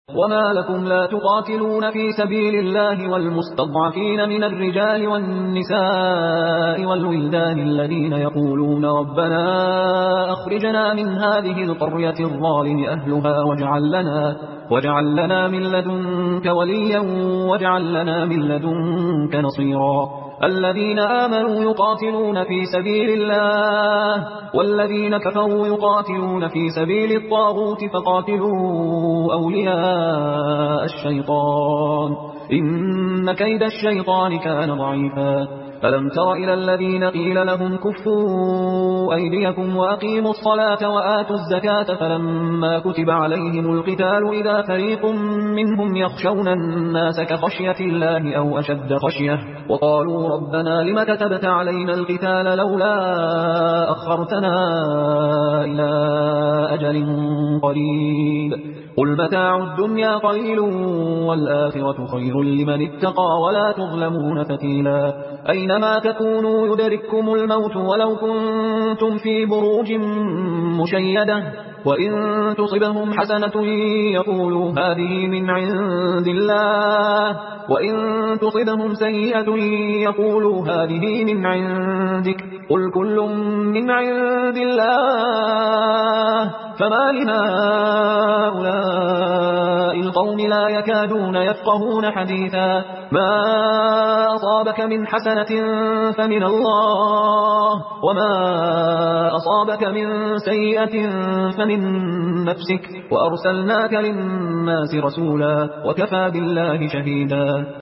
وما لكم لا تقاتلون في سبيل الله والمستضعفين من الرجال والنساء والولدان الذين يقولون ربنا أخرجنا من هذه القرية الظالم أهلها واجعل لنا من لدنك وليا واجعل لنا من لدنك نصيرا الذين آمنوا يقاتلون في سبيل الله والذين كفروا يقاتلون في سبيل الطاغوت فقاتلوا أولياء الشيطان إن كيد الشيطان كان ضعيفا ألم تر إلى الذين قيل لهم كفوا أيديكم وأقيموا الصلاة وآتوا الزكاة فلما كتب عليهم القتال إذا فريق منهم يخشون الناس كخشية الله أو أشد خشية وقالوا ربنا لم كتبت علينا القتال لولا أخرتنا إلى أجل قريب قل متاع الدنيا قليل والآخرة خير لمن اتقى ولا تظلمون فتيلا أينما تكونوا يدرككم الموت ولو كنتم في بروج مشيدة وإن تصبهم حسنة يقولوا هذه من عند الله وإن تصبهم سيئة يقولوا هذه من عندك قل كل من عند الله فما لهؤلاء القوم لا يكادون يفقهون حديثا ما أصابك من حسنة فمن الله وما أصابك من سيئة فمن نفسك وأرسلناك للناس رسولا وكفى بالله شهيدا